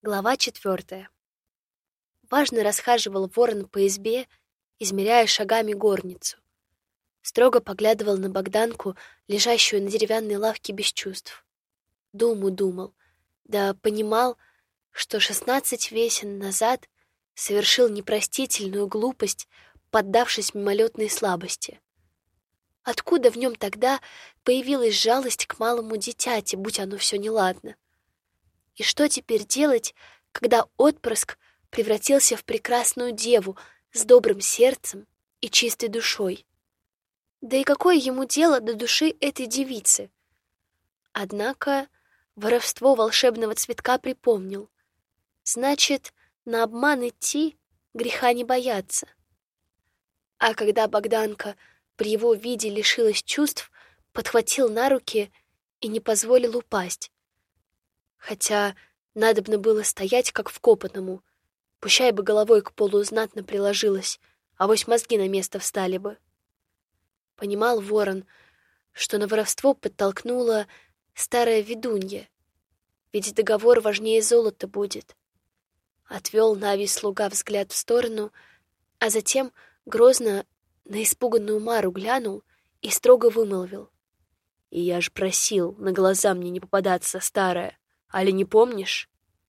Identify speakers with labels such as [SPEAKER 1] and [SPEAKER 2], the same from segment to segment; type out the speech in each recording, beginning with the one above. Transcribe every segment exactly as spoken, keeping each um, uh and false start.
[SPEAKER 1] Глава четвертая. Важно расхаживал ворон по избе, измеряя шагами горницу. Строго поглядывал на Богданку, лежащую на деревянной лавке без чувств. Думу думал, да понимал, что шестнадцать весен назад совершил непростительную глупость, поддавшись мимолетной слабости. Откуда в нем тогда появилась жалость к малому дитяти, будь оно все неладно? И что теперь делать, когда отпрыск превратился в прекрасную деву с добрым сердцем и чистой душой? Да и какое ему дело до души этой девицы? Однако воровство волшебного цветка припомнил. Значит, на обман идти, греха не бояться. А когда Богданка при его виде лишилась чувств, подхватил на руки и не позволил упасть. Хотя надобно было стоять, как вкопанному. Пущай бы головой к полу знатно приложилась, авось мозги на место встали бы. Понимал ворон, что на воровство подтолкнула старая ведунья, ведь договор важнее золота будет. Отвел Навий слуга взгляд в сторону, а затем грозно на испуганную Мару глянул и строго вымолвил: «И я ж просил на глаза мне не попадаться, старая. Али не помнишь?»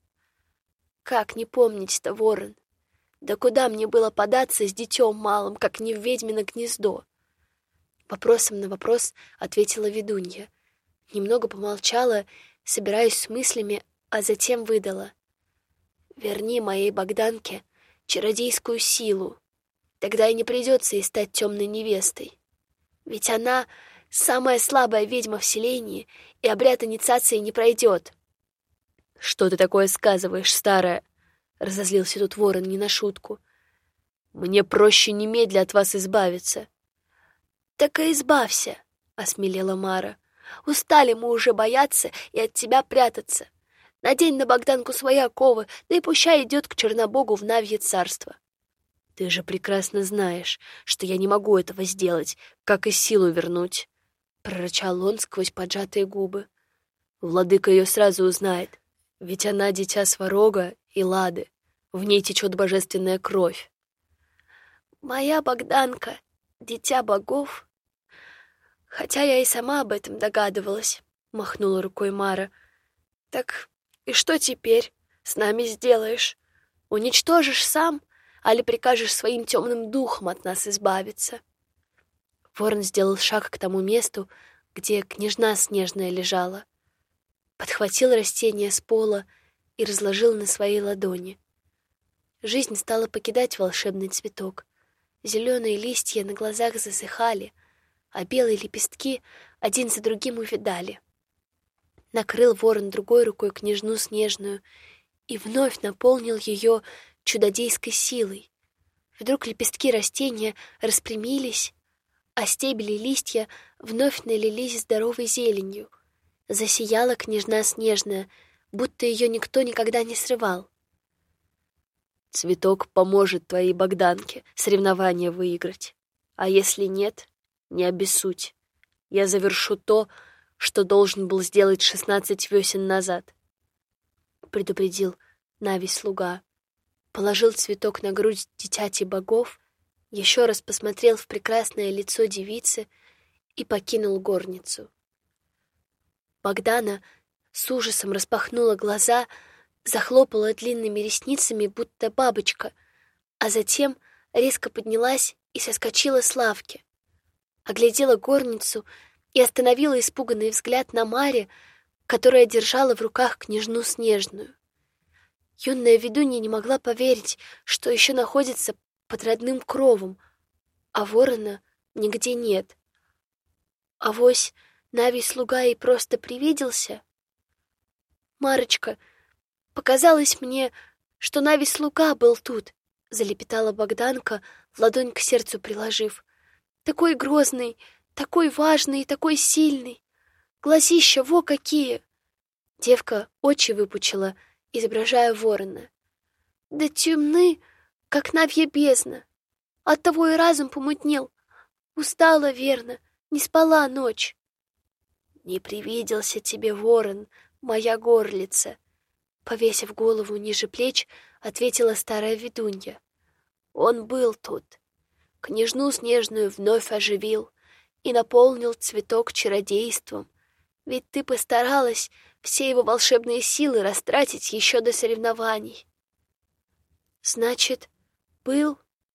[SPEAKER 1] «Как не помнить-то, ворон? Да куда мне было податься с детем малым, как не в ведьмино гнездо?» Вопросом на вопрос ответила ведунья. Немного помолчала, собираясь с мыслями, а затем выдала: «Верни моей Богданке чародейскую силу, тогда и не придется ей стать темной невестой. Ведь она самая слабая ведьма в селении, и обряд инициации не пройдет». «Что ты такое сказываешь, старая?» — разозлился тут ворон не на шутку. «Мне проще немедля от вас избавиться». «Так и избавься», — осмелела Мара. «Устали мы уже бояться и от тебя прятаться. Надень на Богданку свои оковы, да и пущай идет к Чернобогу в Навье царство». «Ты же прекрасно знаешь, что я не могу этого сделать, как и силу вернуть», — прорычал он сквозь поджатые губы. «Владыка ее сразу узнает. Ведь она дитя Сварога и Лады, в ней течет божественная кровь». «Моя Богданка — дитя богов? Хотя я и сама об этом догадывалась», — махнула рукой Мара. «Так и что теперь с нами сделаешь? Уничтожишь сам, али прикажешь своим темным духом от нас избавиться?» Ворон сделал шаг к тому месту, где княжна снежная лежала. Подхватил растение с пола и разложил на своей ладони. Жизнь стала покидать волшебный цветок. Зеленые листья на глазах засыхали, а белые лепестки один за другим увядали. Накрыл ворон другой рукой княжну снежную и вновь наполнил ее чудодейской силой. Вдруг лепестки растения распрямились, а стебели и листья вновь налились здоровой зеленью. Засияла княжна снежная, будто ее никто никогда не срывал. «Цветок поможет твоей Богданке соревнование выиграть. А если нет, не обессудь. Я завершу то, что должен был сделать шестнадцать весен назад», — предупредил Навий слуга. Положил цветок на грудь дитяти богов, еще раз посмотрел в прекрасное лицо девицы и покинул горницу. Богдана с ужасом распахнула глаза, захлопала длинными ресницами, будто бабочка, а затем резко поднялась и соскочила с лавки. Оглядела горницу и остановила испуганный взгляд на Маре, которая держала в руках княжну снежную. Юная ведунья не могла поверить, что еще находится под родным кровом, а ворона нигде нет. Авось Навий слуга и просто привиделся? «Марочка, показалось мне, что Навий слуга был тут», — залепетала Богданка, ладонь к сердцу приложив. «Такой грозный, такой важный и такой сильный. Глазища во какие!» Девка очи выпучила, изображая ворона. «Да темны, как навья бездна. Оттого и разум помутнел. Устала, верно, не спала ночь». «Не привиделся тебе ворон, моя горлица», Повесив голову ниже плеч, ответила старая ведунья. Он был тут. Княжну снежную вновь оживил и наполнил цветок чародейством. Ведь ты постаралась все его волшебные силы растратить еще до соревнований. Значит, был?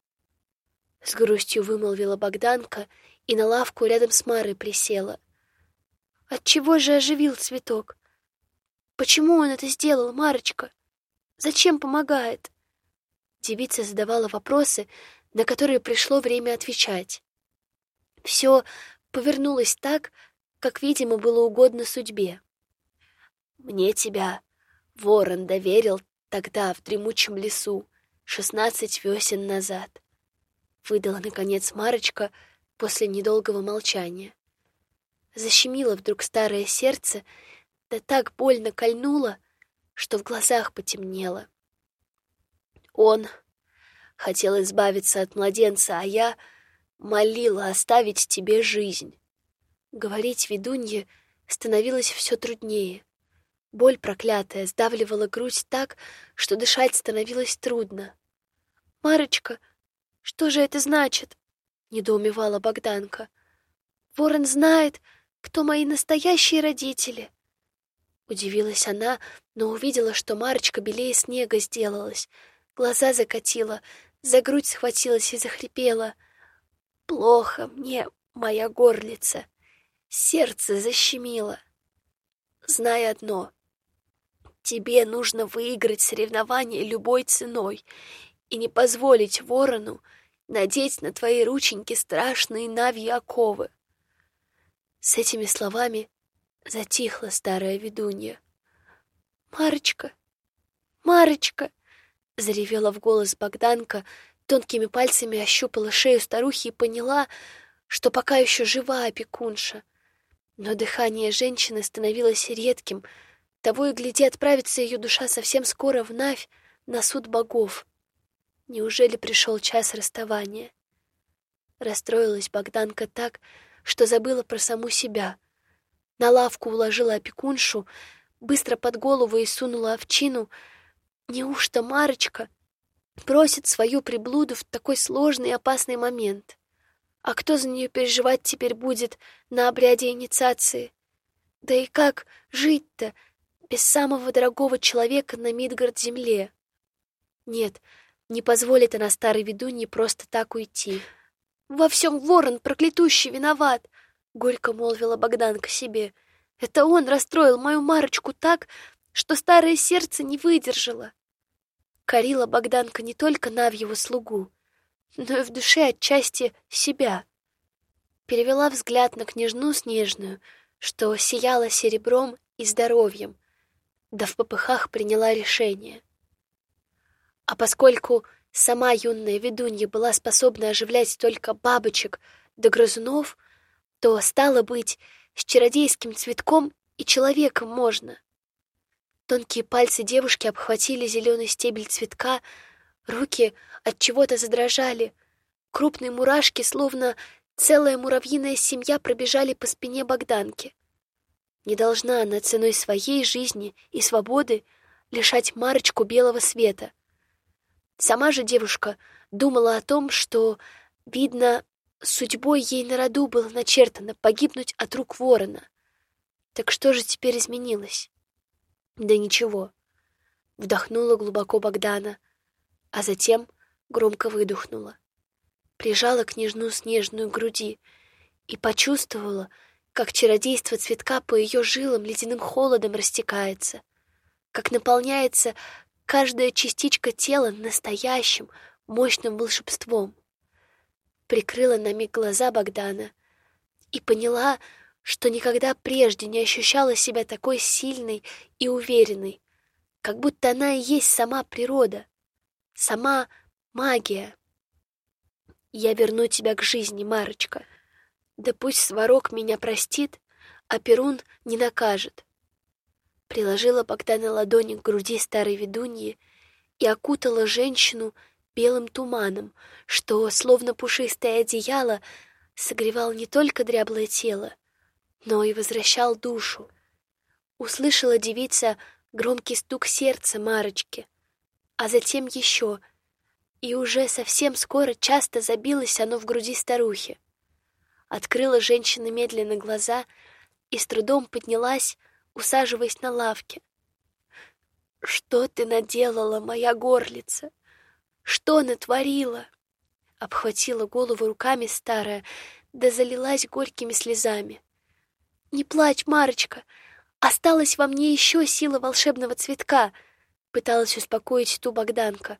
[SPEAKER 1] С грустью вымолвила Богданка и на лавку рядом с Марой присела. Отчего же оживил цветок? Почему он это сделал, Марочка? Зачем помогает? Девица задавала вопросы, на которые пришло время отвечать. Все повернулось так, как, видимо, было угодно судьбе. Мне тебя ворон доверил тогда в дремучем лесу, шестнадцать весен назад. Выдала, наконец, Марочка после недолгого молчания. Защемило вдруг старое сердце, да так больно кольнуло, что в глазах потемнело. Он хотел избавиться от младенца, а я молила оставить тебе жизнь. Говорить ведунье становилось все труднее. Боль проклятая сдавливала грудь так, что дышать становилось трудно. «Марочка, что же это значит?» — недоумевала Богданка. «Ворон знает, кто мои настоящие родители». Удивилась она, но увидела, что Марочка белее снега сделалась, глаза закатила, за грудь схватилась и захрипела. «Плохо мне, моя горлица, сердце защемило. Знай одно, тебе нужно выиграть соревнование любой ценой и не позволить ворону надеть на твои рученьки страшные навьи оковы». С этими словами затихла старая ведунья. «Марочка! Марочка!» — заревела в голос Богданка, тонкими пальцами ощупала шею старухи и поняла, что пока еще жива опекунша. Но дыхание женщины становилось редким, того и гляди отправится ее душа совсем скоро в Навь на суд богов. Неужели пришел час расставания? Расстроилась Богданка так, что забыла про саму себя. На лавку уложила опекуншу, быстро под голову и сунула овчину. Неужто Марочка просит свою приблуду в такой сложный и опасный момент? А кто за нее переживать теперь будет на обряде инициации? Да и как жить-то без самого дорогого человека на Мидгард-земле? Нет, не позволит она старой ведунье просто так уйти. «Во всем ворон проклятущий виноват!» — горько молвила Богданка себе. «Это он расстроил мою Марочку так, что старое сердце не выдержало». Корила Богданка не только Навьего слугу, но и в душе отчасти себя. Перевела взгляд на княжну снежную, что сияла серебром и здоровьем, да в попыхах приняла решение. А поскольку сама юная ведунья была способна оживлять только бабочек да грызунов, то, стало быть, с чародейским цветком и человеком можно. Тонкие пальцы девушки обхватили зеленый стебель цветка, руки от чего-то задрожали, крупные мурашки, словно целая муравьиная семья, пробежали по спине Богданки. Не должна она ценой своей жизни и свободы лишать Марочку белого света. Сама же девушка думала о том, что, видно, судьбой ей на роду было начертано погибнуть от рук ворона. Так что же теперь изменилось? Да ничего. Вдохнула глубоко Богдана, а затем громко выдохнула. Прижала княжну снежную к груди и почувствовала, как чародейство цветка по ее жилам ледяным холодом растекается, как наполняется каждая частичка тела настоящим, мощным волшебством. Прикрыла на миг глаза Богдана и поняла, что никогда прежде не ощущала себя такой сильной и уверенной, как будто она и есть сама природа, сама магия. «Я верну тебя к жизни, Марочка. Да пусть Сварог меня простит, а Перун не накажет». Приложила Богдана ладони к груди старой ведуньи и окутала женщину белым туманом, что, словно пушистое одеяло, согревал не только дряблое тело, но и возвращал душу. Услышала девица громкий стук сердца Марочки, а затем еще, и уже совсем скоро часто забилось оно в груди старухи. Открыла женщина медленно глаза и с трудом поднялась, усаживаясь на лавке. «Что ты наделала, моя горлица? Что натворила?» Обхватила голову руками старая, да залилась горькими слезами. «Не плачь, Марочка, осталась во мне еще сила волшебного цветка», пыталась успокоить ту Богданка.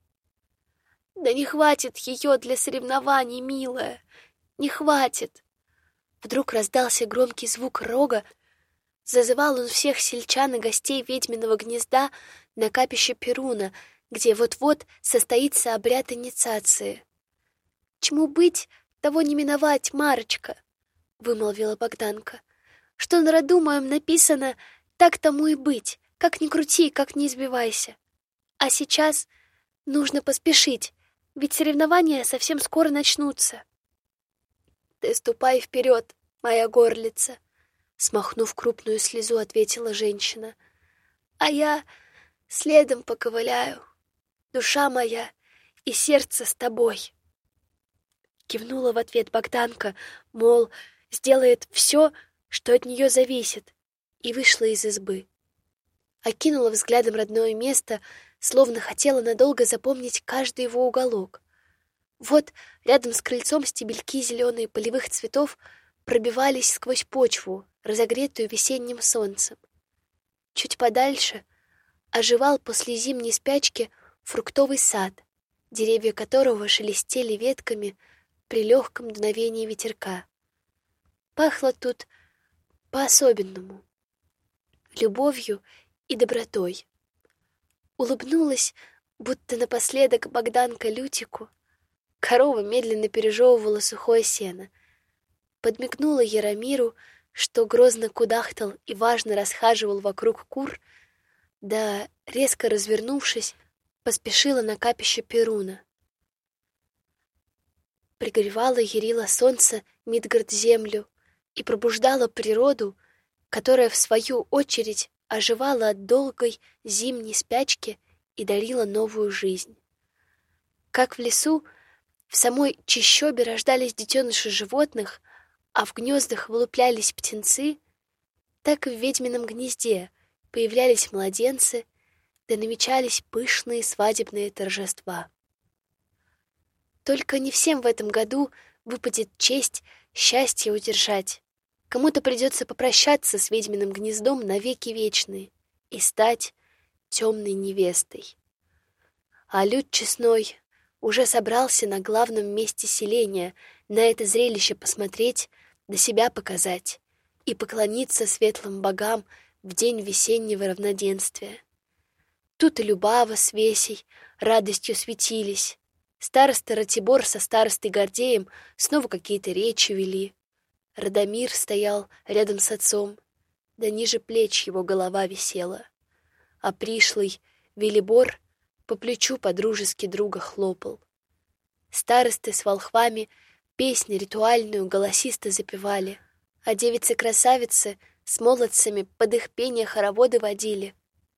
[SPEAKER 1] «Да не хватит ее для соревнований, милая, не хватит!» Вдруг раздался громкий звук рога. Зазывал он всех сельчан и гостей ведьминого гнезда на капище Перуна, где вот-вот состоится обряд инициации. «Чему быть, того не миновать, Марочка», — вымолвила Богданка. «Что на роду моем написано, так тому и быть, как ни крути, как ни избивайся. А сейчас нужно поспешить, ведь соревнования совсем скоро начнутся». «Ты ступай вперед, моя горлица», — смахнув крупную слезу, ответила женщина. «А я следом поковыляю, душа моя и сердце с тобой». Кивнула в ответ Богданка, мол, сделает все, что от нее зависит, и вышла из избы. Окинула взглядом родное место, словно хотела надолго запомнить каждый его уголок. Вот рядом с крыльцом стебельки зеленые полевых цветов пробивались сквозь почву, разогретую весенним солнцем. Чуть подальше оживал после зимней спячки фруктовый сад, деревья которого шелестели ветками при легком дуновении ветерка. Пахло тут по-особенному, любовью и добротой. Улыбнулась, будто напоследок Богданка Лютику. Корова медленно пережевывала сухое сено. Подмигнула Яромиру, что грозно кудахтал и важно расхаживал вокруг кур, да, резко развернувшись, поспешила на капище Перуна. Пригревало ярило солнце Мидгард землю и пробуждало природу, которая, в свою очередь, оживала от долгой зимней спячки и дарила новую жизнь. Как в лесу, в самой чащобе рождались детеныши животных, а в гнездах вылуплялись птенцы, так и в ведьмином гнезде появлялись младенцы, да намечались пышные свадебные торжества. Только не всем в этом году выпадет честь счастье удержать. Кому-то придется попрощаться с ведьминым гнездом навеки вечные и стать темной невестой. А люд честной уже собрался на главном месте селения на это зрелище посмотреть, да себя показать и поклониться светлым богам в день весеннего равноденствия. Тут и Любава с Весей радостью светились. Староста Ратибор со старостой Гордеем снова какие-то речи вели. Радомир стоял рядом с отцом, да ниже плеч его голова висела. А пришлый Велибор по плечу подружески друга хлопал. Старосты с волхвами песню ритуальную голосисто запевали, а девицы-красавицы с молодцами под их пение хороводы водили,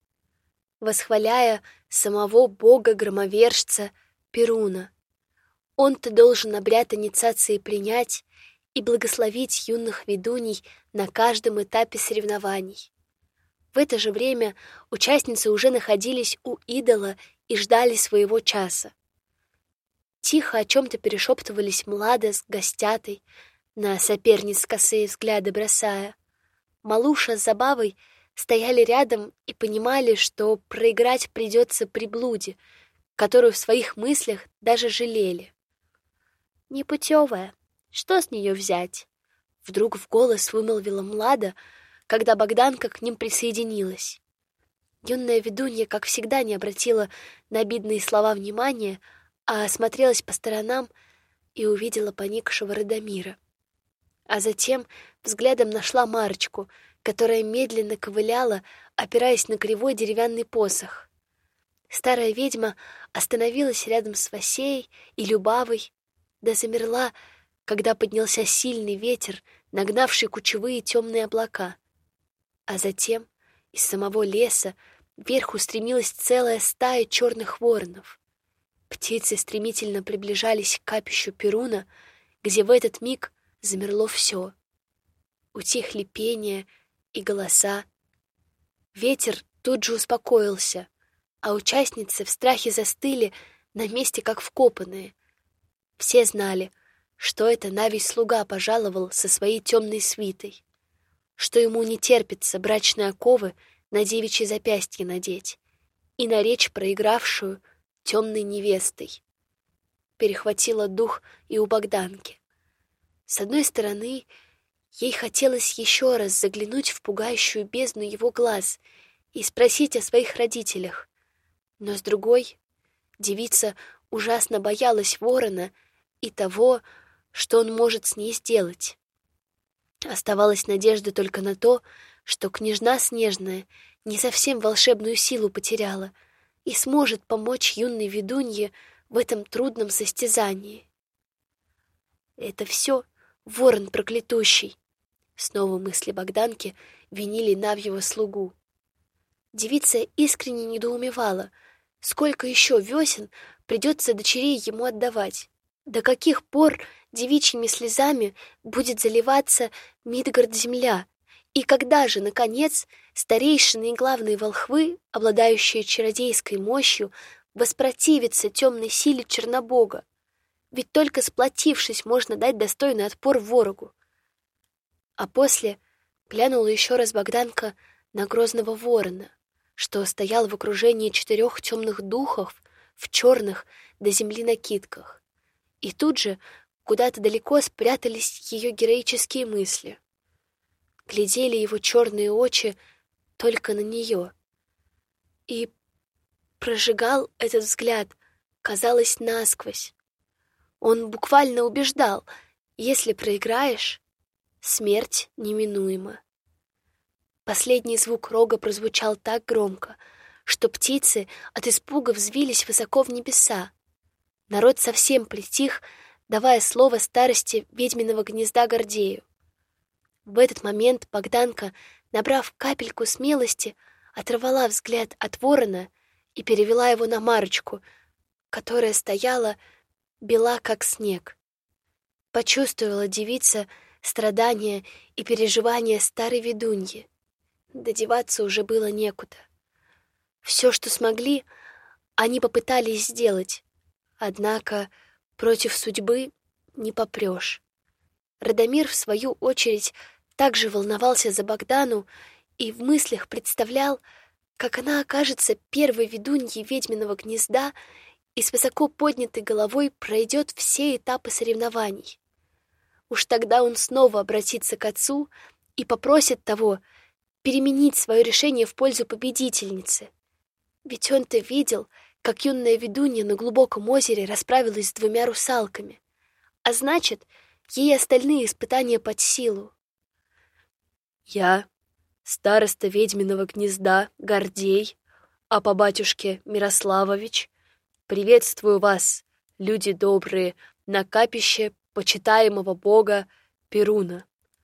[SPEAKER 1] восхваляя самого бога-громовержца Перуна. Он-то должен обряд инициации принять и благословить юных ведуней на каждом этапе соревнований. В это же время участницы уже находились у идола и ждали своего часа. Тихо о чем-то перешептывались Млада с Гостятой, на соперниц косые взгляды бросая. Малуша с Забавой стояли рядом и понимали, что проиграть придется приблуде, которую в своих мыслях даже жалели. «Непутевая, что с нее взять?» Вдруг в голос вымолвила Млада, когда Богданка к ним присоединилась. Юная ведунья, как всегда, не обратила на обидные слова внимания, а осмотрелась по сторонам и увидела поникшего Радомира. А затем взглядом нашла Марочку, которая медленно ковыляла, опираясь на кривой деревянный посох. Старая ведьма остановилась рядом с Васеей и Любавой, да замерла, когда поднялся сильный ветер, нагнавший кучевые темные облака. А затем Из самого леса вверх устремилась целая стая черных воронов. Птицы стремительно приближались к капищу Перуна, где в этот миг замерло все. Утихли пение и голоса. Ветер тут же успокоился, а участницы в страхе застыли на месте, как вкопанные. Все знали, что это Навий слуга пожаловал со своей темной свитой, что ему не терпится брачные оковы на девичьи запястья надеть и наречь проигравшую темной невестой. Перехватило дух и у Богданки. С одной стороны, ей хотелось еще раз заглянуть в пугающую бездну его глаз и спросить о своих родителях, но с другой, девица ужасно боялась ворона и того, что он может с ней сделать. Оставалась надежда только на то, что княжна Снежная не совсем волшебную силу потеряла и сможет помочь юной ведунье в этом трудном состязании. Это все ворон проклятущий. Снова мысли Богданки винили Навьего слугу. Девица искренне недоумевала, сколько еще весен придется дочерей ему отдавать, до каких пор девичьими слезами будет заливаться Мидгард-земля, и когда же, наконец, старейшины и главные волхвы, обладающие чародейской мощью, воспротивятся темной силе Чернобога? Ведь только сплотившись, можно дать достойный отпор ворогу. А после глянула еще раз Богданка на грозного ворона, что стоял в окружении четырех темных духов в черных до земли накидках. И тут же куда-то далеко спрятались ее героические мысли. Глядели его черные очи только на нее. И прожигал этот взгляд, казалось, насквозь. Он буквально убеждал, если проиграешь, смерть неминуема. Последний звук рога прозвучал так громко, что птицы от испуга взвились высоко в небеса. Народ совсем притих, давая слово старости ведьминого гнезда Гордею. В этот момент Богданка, набрав капельку смелости, оторвала взгляд от ворона и перевела его на Марочку, которая стояла бела, как снег. Почувствовала девица страдания и переживания старой ведуньи. Додеваться уже было некуда. Все, что смогли, они попытались сделать, однако против судьбы не попрешь. Радомир, в свою очередь, также волновался за Богдану и в мыслях представлял, как она окажется первой ведуньей ведьминого гнезда и с высоко поднятой головой пройдет все этапы соревнований. Уж тогда он снова обратится к отцу и попросит того переменить свое решение в пользу победительницы. Ведь он-то видел, как юная ведунья на глубоком озере расправилась с двумя русалками, а значит, ей остальные испытания под силу. Я, староста ведьминого гнезда Гордей, а по батюшке Мирославович, приветствую вас, люди добрые, на капище почитаемого бога Перуна.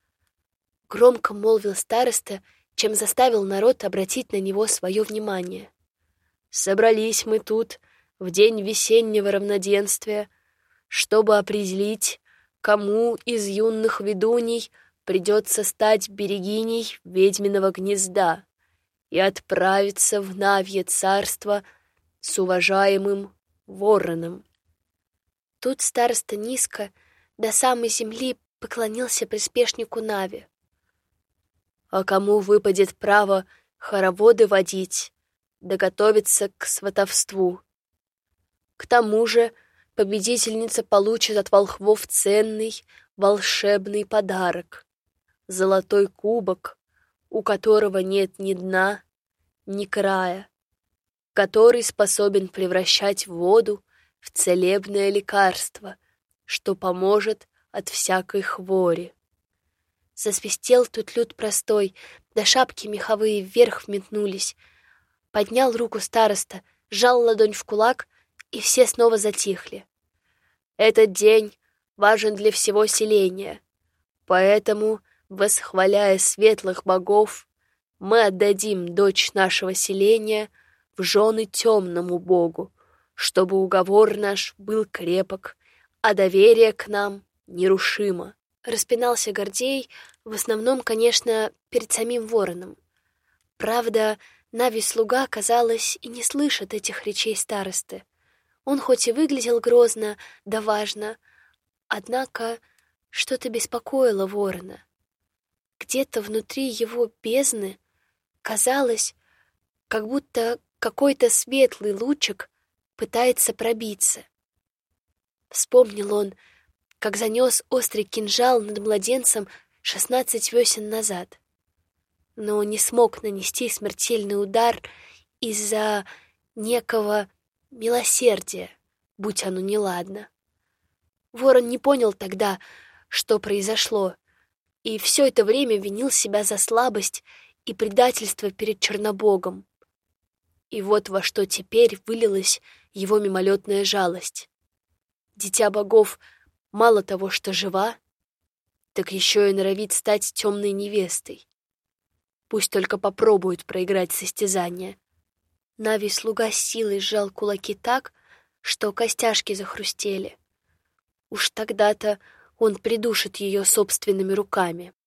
[SPEAKER 1] Громко молвил староста, чем заставил народ обратить на него свое внимание. Собрались мы тут в день весеннего равноденствия, чтобы определить, кому из юных ведуней придется стать берегиней ведьминого гнезда и отправиться в Навье царство с уважаемым вороном. Тут староста низко до самой земли поклонился приспешнику Нави. А кому выпадет право хороводы водить, да готовиться к сватовству? К тому же победительница получит от волхвов ценный волшебный подарок — золотой кубок, у которого нет ни дна, ни края, который способен превращать воду в целебное лекарство, что поможет от всякой хвори. Засвистел тут люд простой, да шапки меховые вверх вметнулись. Поднял руку староста, сжал ладонь в кулак, и все снова затихли. Этот день важен для всего селения, поэтому, восхваляя светлых богов, мы отдадим дочь нашего селения в жены темному богу, чтобы уговор наш был крепок, а доверие к нам нерушимо. Распинался Гордей, в основном, конечно, перед самим вороном. Правда, Нави-слуга, казалось, и не слышит этих речей старосты. Он хоть и выглядел грозно, да важно, однако что-то беспокоило ворона. Где-то внутри его бездны казалось, как будто какой-то светлый лучик пытается пробиться. Вспомнил он, как занес острый кинжал над младенцем шестнадцать весен назад, но не смог нанести смертельный удар из-за некого милосердия, будь оно неладно. Ворон не понял тогда, что произошло, и все это время винил себя за слабость и предательство перед Чернобогом. И вот во что теперь вылилась его мимолетная жалость. Дитя богов мало того, что жива, так еще и норовит стать темной невестой. Пусть только попробует проиграть состязание. Нави-слуга с силой сжал кулаки так, что костяшки захрустели. Уж тогда-то он придушит ее собственными руками.